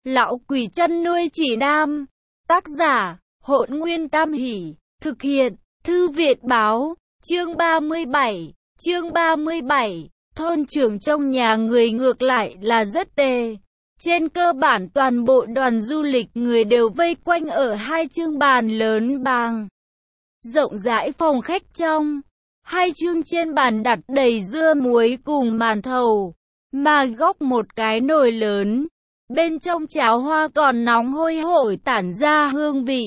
Lão quỷ chăn nuôi chỉ nam. Tác giả, Hỗn Nguyên Tam Hỷ. Thực hiện, Thư viện báo. Chương 37. Chương 37. Thôn trưởng trong nhà người ngược lại là rất tệ. Trên cơ bản toàn bộ đoàn du lịch người đều vây quanh ở hai chương bàn lớn bàng rộng rãi phòng khách trong. Hai chương trên bàn đặt đầy dưa muối cùng màn thầu, mà góc một cái nồi lớn. Bên trong cháo hoa còn nóng hôi hổi tản ra hương vị,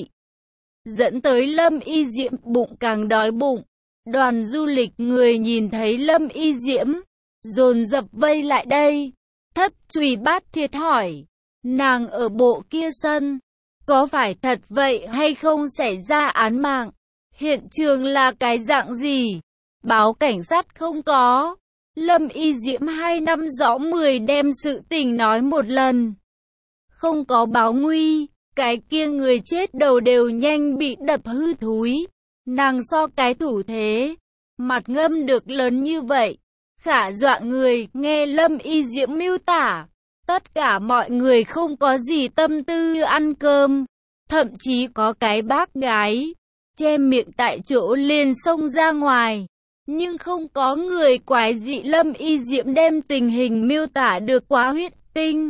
dẫn tới Lâm Y Diễm bụng càng đói bụng. Đoàn du lịch người nhìn thấy Lâm Y Diễm, dồn dập vây lại đây. Thất Trùy Bát Thiệt hỏi, nàng ở bộ kia sân, có phải thật vậy hay không xảy ra án mạng? Hiện trường là cái dạng gì? Báo cảnh sát không có. Lâm Y Diễm 2 năm rõ 10 đem sự tình nói một lần. Không có báo nguy, cái kia người chết đầu đều nhanh bị đập hư thúi. Nàng so cái thủ thế, mặt ngâm được lớn như vậy, khả dọa người. Nghe Lâm Y Diễm miêu tả, tất cả mọi người không có gì tâm tư ăn cơm. Thậm chí có cái bác gái, che miệng tại chỗ liền xông ra ngoài. Nhưng không có người quái dị. Lâm Y Diễm đem tình hình miêu tả được quá huyết tinh.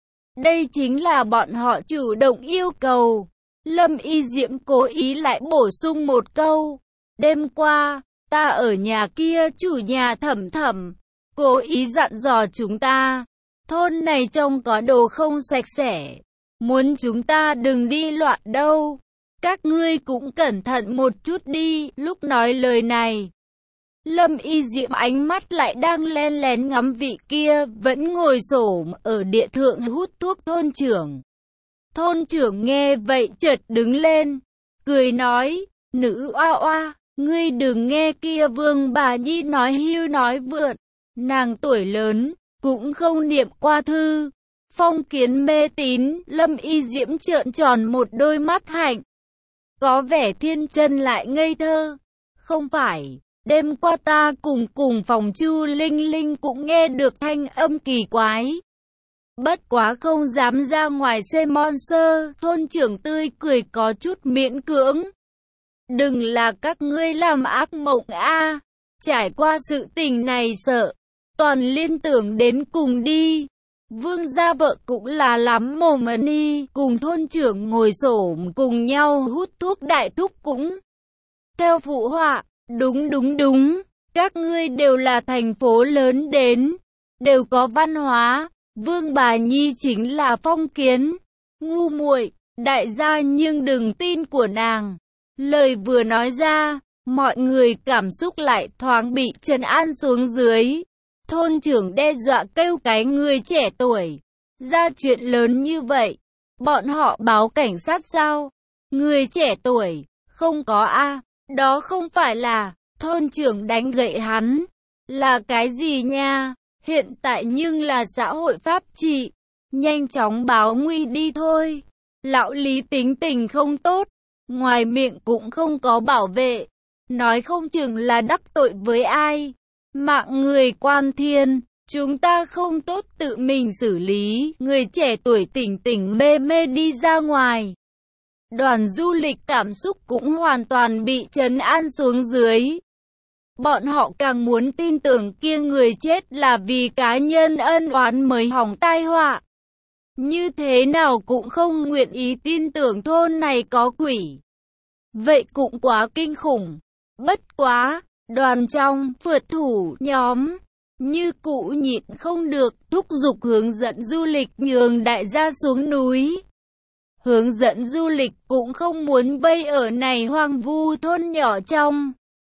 Đây chính là bọn họ chủ động yêu cầu. Lâm Y Diễm cố ý lại bổ sung một câu. Đêm qua, ta ở nhà kia chủ nhà Thẩm Thẩm cố ý dặn dò chúng ta, thôn này trông có đồ không sạch sẽ, muốn chúng ta đừng đi loạn đâu. Các ngươi cũng cẩn thận một chút đi. Lúc nói lời này, Lâm Y Diễm ánh mắt lại đang len lén ngắm vị kia vẫn ngồi xổm ở địa thượng hút thuốc thôn trưởng. Thôn trưởng nghe vậy chợt đứng lên, cười nói, nữ oa oa, ngươi đừng nghe kia Vương bà nhi nói hưu nói vượt. Nàng tuổi lớn, cũng không niệm qua thư, phong kiến mê tín. Lâm Y Diễm trợn tròn một đôi mắt hạnh, có vẻ thiên chân lại ngây thơ. Không phải, đêm qua ta cùng phòng Chu Linh Linh cũng nghe được thanh âm kỳ quái. Bất quá không dám ra ngoài xem monster. Thôn trưởng tươi cười có chút miễn cưỡng. Đừng là các ngươi làm ác mộng a. Trải qua sự tình này sợ toàn liên tưởng đến cùng đi. Vương gia vợ cũng là lắm mồm đi. Cùng thôn trưởng ngồi xổm cùng nhau hút thuốc đại thúc cũng theo phụ họa. Đúng, các ngươi đều là thành phố lớn đến, đều có văn hóa. Vương bà nhi chính là phong kiến, ngu muội, đại gia nhưng đừng tin của nàng. Lời vừa nói ra, mọi người cảm xúc lại thoáng bị trấn an xuống dưới. Thôn trưởng đe dọa kêu cái người trẻ tuổi, ra chuyện lớn như vậy, bọn họ báo cảnh sát sao? Người trẻ tuổi, không có a. Đó không phải là, thôn trưởng đánh gậy hắn. Là cái gì nha? Hiện tại nhưng là xã hội pháp trị. Nhanh chóng báo nguy đi thôi. Lão Lý tính tình không tốt, ngoài miệng cũng không có bảo vệ. Nói không chừng là đắc tội với ai. Mạng người quan thiên, chúng ta không tốt tự mình xử lý. Người trẻ tuổi tỉnh mê mê đi ra ngoài. Đoàn du lịch cảm xúc cũng hoàn toàn bị trấn an xuống dưới. Bọn họ càng muốn tin tưởng kia người chết là vì cá nhân ân oán mới hỏng tai họa. Như thế nào cũng không nguyện ý tin tưởng thôn này có quỷ. Vậy cũng quá kinh khủng. Bất quá, đoàn trong phượt thủ nhóm như cũ nhịn không được, thúc giục hướng dẫn du lịch nhường đại gia xuống núi. Hướng dẫn du lịch cũng không muốn vây ở này hoang vu thôn nhỏ trong.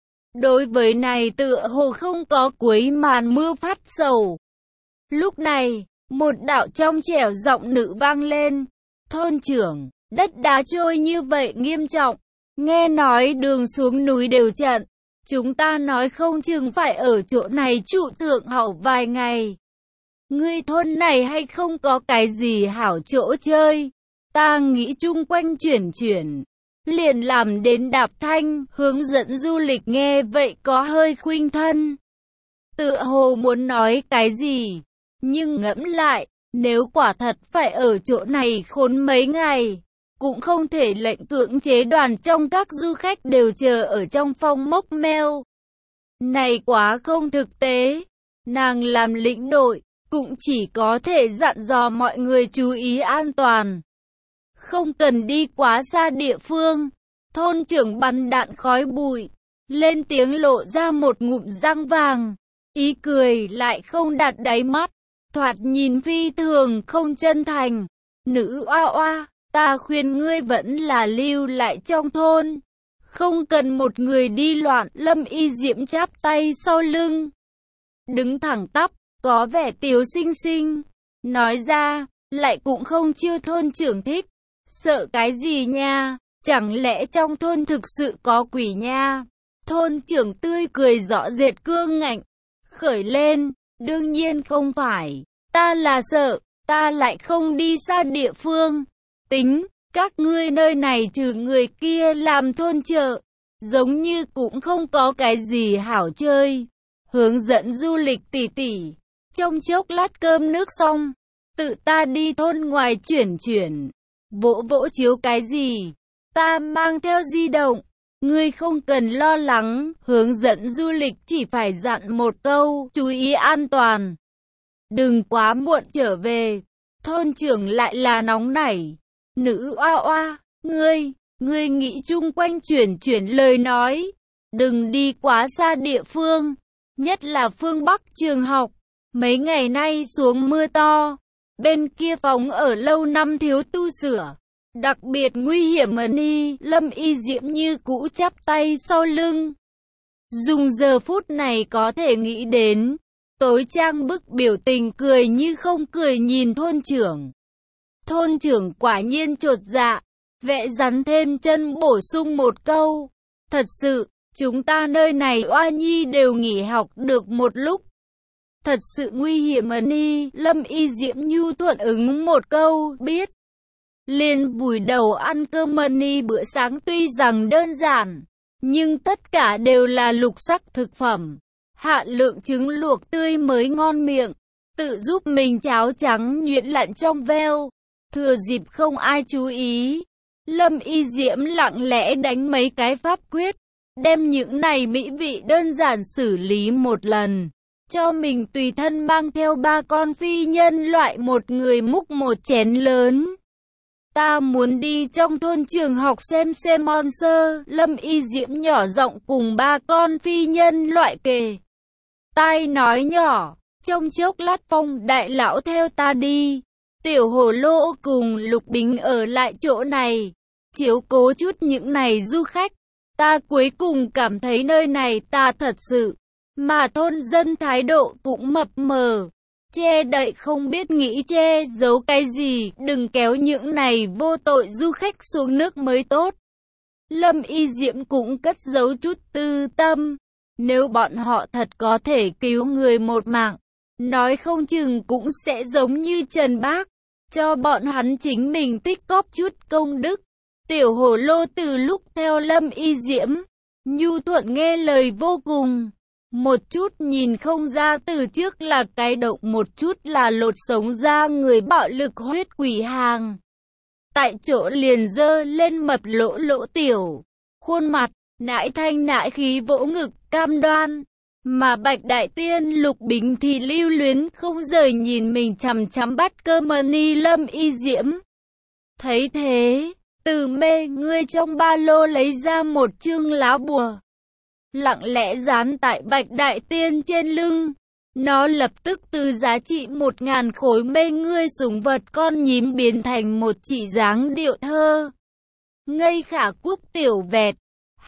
Đối với này tựa hồ không có cuối màn mưa phát sầu. Lúc này, một đạo trong trẻo giọng nữ vang lên. Thôn trưởng, đất đá trôi như vậy nghiêm trọng. Nghe nói đường xuống núi đều chặn. Chúng ta nói không chừng phải ở chỗ này trụ thượng hậu vài ngày. Ngươi thôn này hay không có cái gì hảo chỗ chơi? Ta nghĩ chung quanh chuyển, liền làm đến đạp thanh. Hướng dẫn du lịch nghe vậy có hơi khuynh thân, tựa hồ muốn nói cái gì, nhưng ngẫm lại, Nếu quả thật phải ở chỗ này khốn mấy ngày, cũng không thể lệnh cưỡng chế đoàn trong các du khách đều chờ ở trong phòng mốc meo. Này quá không thực tế. Nàng làm lĩnh đội, cũng chỉ có thể dặn dò mọi người chú ý an toàn. Không cần đi quá xa địa phương. Thôn trưởng bắn đạn khói bụi, lên tiếng lộ ra một ngụm răng vàng. Ý cười lại không đặt đáy mắt, thoạt nhìn phi thường không chân thành. Nữ oa oa, ta khuyên ngươi vẫn là lưu lại trong thôn. Không cần một người đi loạn. Lâm Y Diễm chắp tay sau lưng, đứng thẳng tắp, có vẻ tiếu xinh xinh. Nói ra, lại cũng không chiêu thôn trưởng thích. Sợ cái gì nha? Chẳng lẽ trong thôn thực sự có quỷ nha? Thôn trưởng tươi cười rõ rệt cương ngạnh, khởi lên. Đương nhiên không phải. Ta là sợ, ta lại không đi xa địa phương. Tính, các ngươi nơi này trừ người kia làm thôn chợ, giống như cũng không có cái gì hảo chơi. Hướng dẫn du lịch tỉ tỉ, trong chốc lát cơm nước xong, tự ta đi thôn ngoài chuyển. Vỗ vỗ chiếu cái gì? Ta mang theo di động. Ngươi không cần lo lắng. Hướng dẫn du lịch chỉ phải dặn một câu, chú ý an toàn, đừng quá muộn trở về. Thôn trưởng lại là nóng nảy. Nữ oa oa, ngươi nghĩ chung quanh chuyển lời nói. Đừng đi quá xa địa phương, nhất là phương Bắc trường học. Mấy ngày nay xuống mưa to, bên kia phòng ở lâu năm thiếu tu sửa, đặc biệt nguy hiểm mà ni. Lâm Y Diễm như cũ chắp tay sau lưng, dùng giờ phút này có thể nghĩ đến. Tối trang bức biểu tình cười như không cười nhìn thôn trưởng. Thôn trưởng quả nhiên chột dạ, vẽ rắn thêm chân bổ sung một câu. Thật sự, chúng ta nơi này oa nhi đều nghỉ học được một lúc. Thật sự nguy hiểm mà ni. Lâm Y Diễm nhu thuận ứng một câu, biết. Liền vùi đầu ăn cơm mà ni. Bữa sáng tuy rằng đơn giản, nhưng tất cả đều là lục sắc thực phẩm. Hạ lượng trứng luộc tươi mới ngon miệng, tự giúp mình cháo trắng nhuyễn lặn trong veo. Thừa dịp không ai chú ý, Lâm Y Diễm lặng lẽ đánh mấy cái pháp quyết, đem những này mỹ vị đơn giản xử lý một lần. Cho mình tùy thân mang theo 3 con phi nhân loại, một người múc một chén lớn. Ta muốn đi trong thôn trường học xem monster. Lâm Y Diễm nhỏ giọng cùng 3 con phi nhân loại kề tai nói nhỏ. Trong chốc lát Phong đại lão theo ta đi, Tiểu Hồ Lô cùng Lục Bính ở lại chỗ này, chiếu cố chút những này du khách. Ta cuối cùng cảm thấy nơi này ta thật sự, mà thôn dân thái độ cũng mập mờ, che đậy không biết nghĩ che giấu cái gì. Đừng kéo những này vô tội du khách xuống nước mới tốt. Lâm Y Diễm cũng cất giấu chút tư tâm. Nếu bọn họ thật có thể cứu người một mạng, nói không chừng cũng sẽ giống như Trần Bác, cho bọn hắn chính mình tích góp chút công đức. Tiểu Hồ Lô từ lúc theo Lâm Y Diễm, nhu thuận nghe lời vô cùng. Một chút nhìn không ra từ trước là cái động, một chút là lột sống ra người bạo lực huyết quỷ hàng. Tại chỗ liền dơ lên mập lỗ lỗ tiểu khuôn mặt, nãi thanh nãi khí vỗ ngực cam đoan. Mà Bạch Đại Tiên Lục Bính thì lưu luyến không rời nhìn mình chằm chằm bắt cơm ni. Lâm Y Diễm thấy thế, từ mê ngươi trong ba lô lấy ra một chương lá bùa, lặng lẽ dán tại Bạch Đại Tiên trên lưng. Nó lập tức từ giá trị 1000 khối mê ngươi sủng vật con nhím biến thành một chỉ dáng điệu thơ ngây khả cúc tiểu vẹt,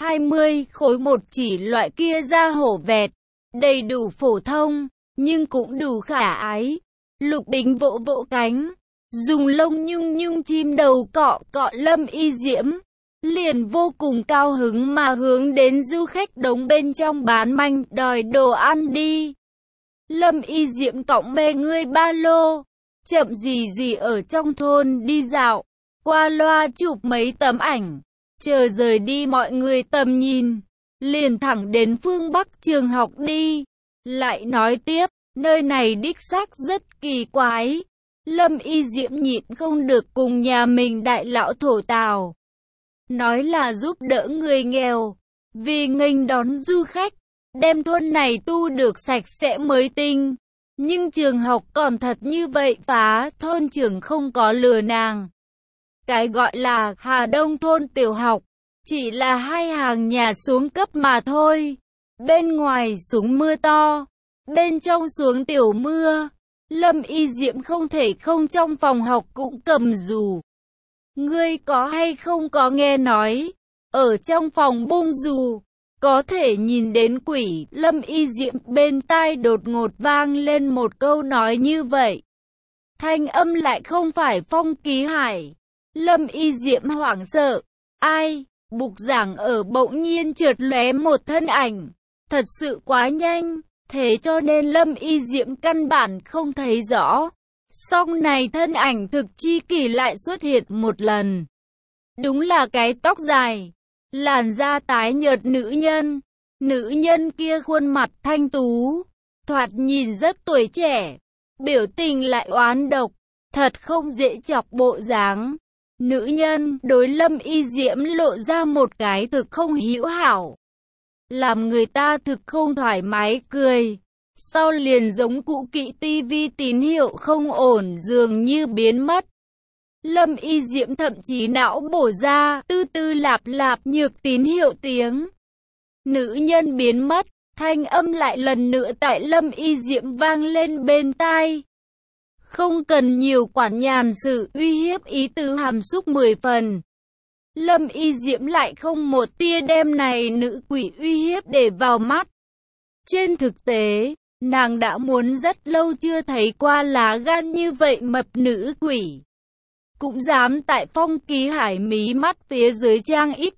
20 khối một chỉ loại kia da hổ vẹt, đầy đủ phổ thông, nhưng cũng đủ khả ái. Lục Bính vỗ vỗ cánh, dùng lông nhung nhung chim đầu cọ cọ Lâm Y Diễm, liền vô cùng cao hứng mà hướng đến du khách đống bên trong bán manh đòi đồ ăn đi. Lâm Y Diễm cõng bê ngươi ba lô, chậm gì ở trong thôn đi dạo, qua loa chụp mấy tấm ảnh, chờ rời đi mọi người tầm nhìn, liền thẳng đến phương Bắc trường học đi. Lại nói tiếp, nơi này đích xác rất kỳ quái. Lâm Y Diễm nhịn không được cùng nhà mình đại lão thổ tào. Nói là giúp đỡ người nghèo, vì nghênh đón du khách, đem thôn này tu được sạch sẽ mới tinh. Nhưng trường học còn thật như vậy phá, thôn trưởng không có lừa nàng. Cái gọi là Hà Đông thôn tiểu học, chỉ là 2 hàng nhà xuống cấp mà thôi. Bên ngoài xuống mưa to, bên trong xuống tiểu mưa. Lâm Y Diễm không thể không trong phòng học cũng cầm dù. Ngươi có hay không có nghe nói, ở trong phòng bung dù, có thể nhìn đến quỷ. Lâm Y Diễm bên tai đột ngột vang lên một câu nói như vậy. Thanh âm lại không phải Phong Ký Hải. Lâm Y Diễm hoảng sợ. Ai? Bục giảng ở bỗng nhiên chợt lóe một thân ảnh. Thật sự quá nhanh, thế cho nên Lâm Y Diễm căn bản không thấy rõ. Song này thân ảnh thực chi kỳ lại xuất hiện một lần. Đúng là cái tóc dài, làn da tái nhợt nữ nhân. Nữ nhân kia khuôn mặt thanh tú, thoạt nhìn rất tuổi trẻ, biểu tình lại oán độc, thật không dễ chọc bộ dáng. Nữ nhân đối Lâm Y Diễm lộ ra một cái thực không hữu hảo, làm người ta thực không thoải mái cười. Sau liền giống cụ kỵ tivi tín hiệu không ổn dường như biến mất. Lâm Y Diễm thậm chí não bổ ra tư tư lạp lạp nhược tín hiệu tiếng. Nữ nhân biến mất, thanh âm lại lần nữa tại Lâm Y Diễm vang lên bên tai. Không cần nhiều quản nhàn sự, uy hiếp ý tứ hàm xúc 10 phần. Lâm Y Diễm lại không một tia đem này nữ quỷ uy hiếp để vào mắt. Trên thực tế, nàng đã muốn rất lâu chưa thấy qua lá gan như vậy mập nữ quỷ. Cũng dám tại Phong Ký Hải mí mắt phía dưới trang ít.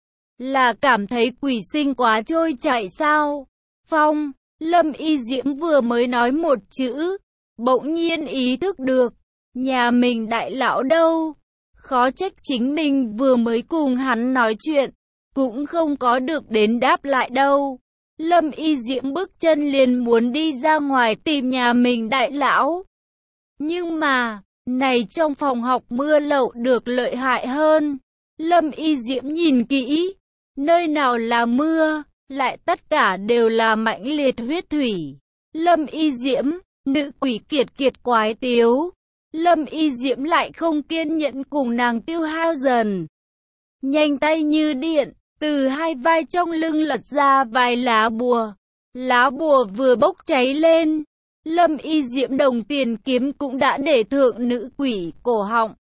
Là cảm thấy quỷ sinh quá trôi chảy sao? Phong, Lâm Y Diễm vừa mới nói một chữ, bỗng nhiên ý thức được, nhà mình đại lão đâu? Khó trách chính mình vừa mới cùng hắn nói chuyện, cũng không có được đến đáp lại đâu. Lâm Y Diễm bước chân liền muốn đi ra ngoài tìm nhà mình đại lão. Nhưng mà, này trong phòng học mưa lậu được lợi hại hơn. Lâm Y Diễm nhìn kỹ, nơi nào là mưa, lại tất cả đều là mãnh liệt huyết thủy. Lâm Y Diễm, nữ quỷ kiệt kiệt quái tiếu. Lâm Y Diễm lại không kiên nhẫn cùng nàng tiêu hao dần. Nhanh tay như điện, từ hai vai trong lưng lật ra vài lá bùa. Lá bùa vừa bốc cháy lên, Lâm Y Diễm đồng tiền kiếm cũng đã để thượng nữ quỷ cổ họng.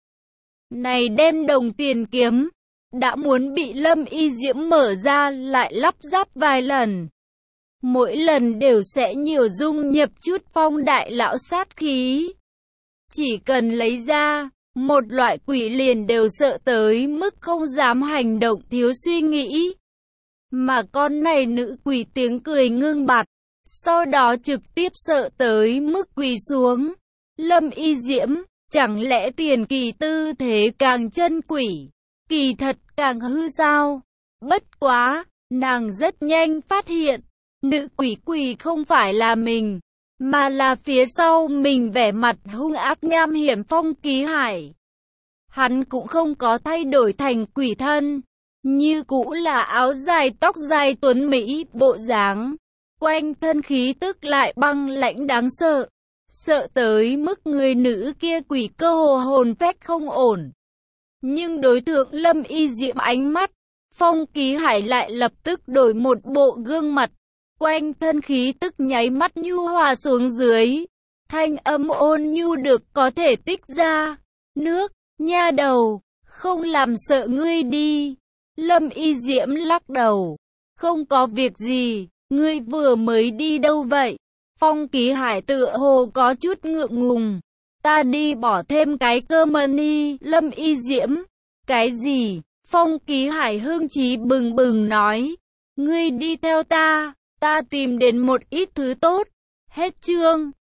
Này đem đồng tiền kiếm, đã muốn bị Lâm Y Diễm mở ra lại lắp ráp vài lần. Mỗi lần đều sẽ nhiều dung nhập chút Phong đại lão sát khí. Chỉ cần lấy ra, một loại quỷ liền đều sợ tới mức không dám hành động thiếu suy nghĩ. Mà con này nữ quỷ tiếng cười ngưng bặt, sau đó trực tiếp sợ tới mức quỳ xuống. Lâm Y Diễm, chẳng lẽ tiền kỳ tư thế càng chân quỷ, kỳ thật càng hư sao? Bất quá, nàng rất nhanh phát hiện, nữ quỷ quỳ không phải là mình, mà là phía sau mình vẻ mặt hung ác nham hiểm Phong Ký Hải. Hắn cũng không có thay đổi thành quỷ thân, như cũ là áo dài tóc dài tuấn mỹ bộ dáng, quanh thân khí tức lại băng lãnh đáng sợ, sợ tới mức người nữ kia quỷ cơ hồ hồn phách không ổn. Nhưng đối tượng Lâm Y Diễm ánh mắt, Phong Ký Hải lại lập tức đổi một bộ gương mặt, quanh thân khí tức nháy mắt nhu hòa xuống dưới, thanh âm ôn nhu được có thể tích ra. Nước, nha đầu, không làm sợ ngươi đi. Lâm Y Diễm lắc đầu, không có việc gì, ngươi vừa mới đi đâu vậy? Phong Ký Hải tựa hồ có chút ngượng ngùng, ta đi bỏ thêm cái cơ mani. Lâm Y Diễm, cái gì? Phong Ký Hải hưng chí bừng bừng nói, ngươi đi theo ta tìm đến một ít thứ tốt. Hết chương.